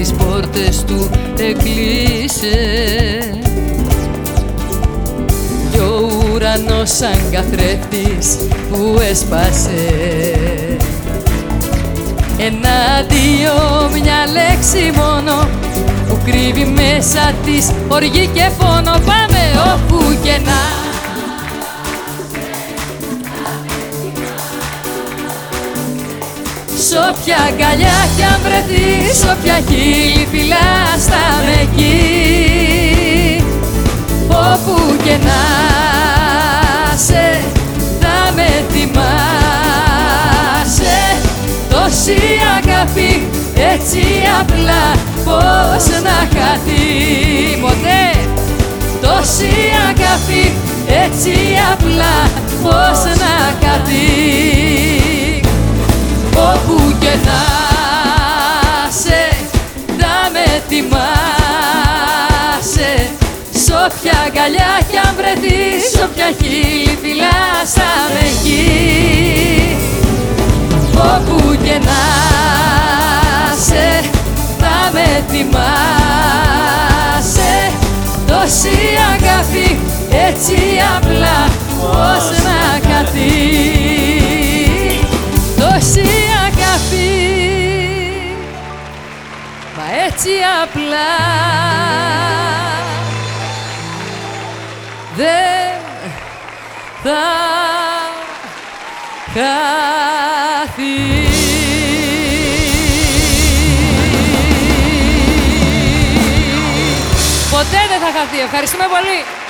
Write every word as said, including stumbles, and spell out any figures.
τις πόρτες του έκλεισε κι ο ουρανός σαν καθρέφτης που έσπασε. Ένα αντίο, μια λέξη μόνο που κρύβει μέσα της οργή και πόνο. Πάμε όπου και να σ' όποια αγκαλιά κι αν βρεθείς, σ' όποια χείλη φυλάς, θα με εκεί. Όπου και να σε, θα με θυμάσαι. Τόση αγάπη, έτσι απλά, πώς να χαθεί ποτέ. Τόση αγάπη, έτσι απλά, πώς να χαθεί. Όπου και να σε, θα με θυμάσαι. Σ' όποια αγκαλιά κι αν βρεθείς, σ' όποια χείλη φυλάς, θα με εκεί. Όπου και να σε, θα με θυμάσαι. Τόση αγάπη, έτσι απλά, πώς να χαθεί. Τόση αγάπη, μα έτσι απλά δεν θα χαθεί. Ποτέ δεν θα χαθεί. Ευχαριστούμε πολύ.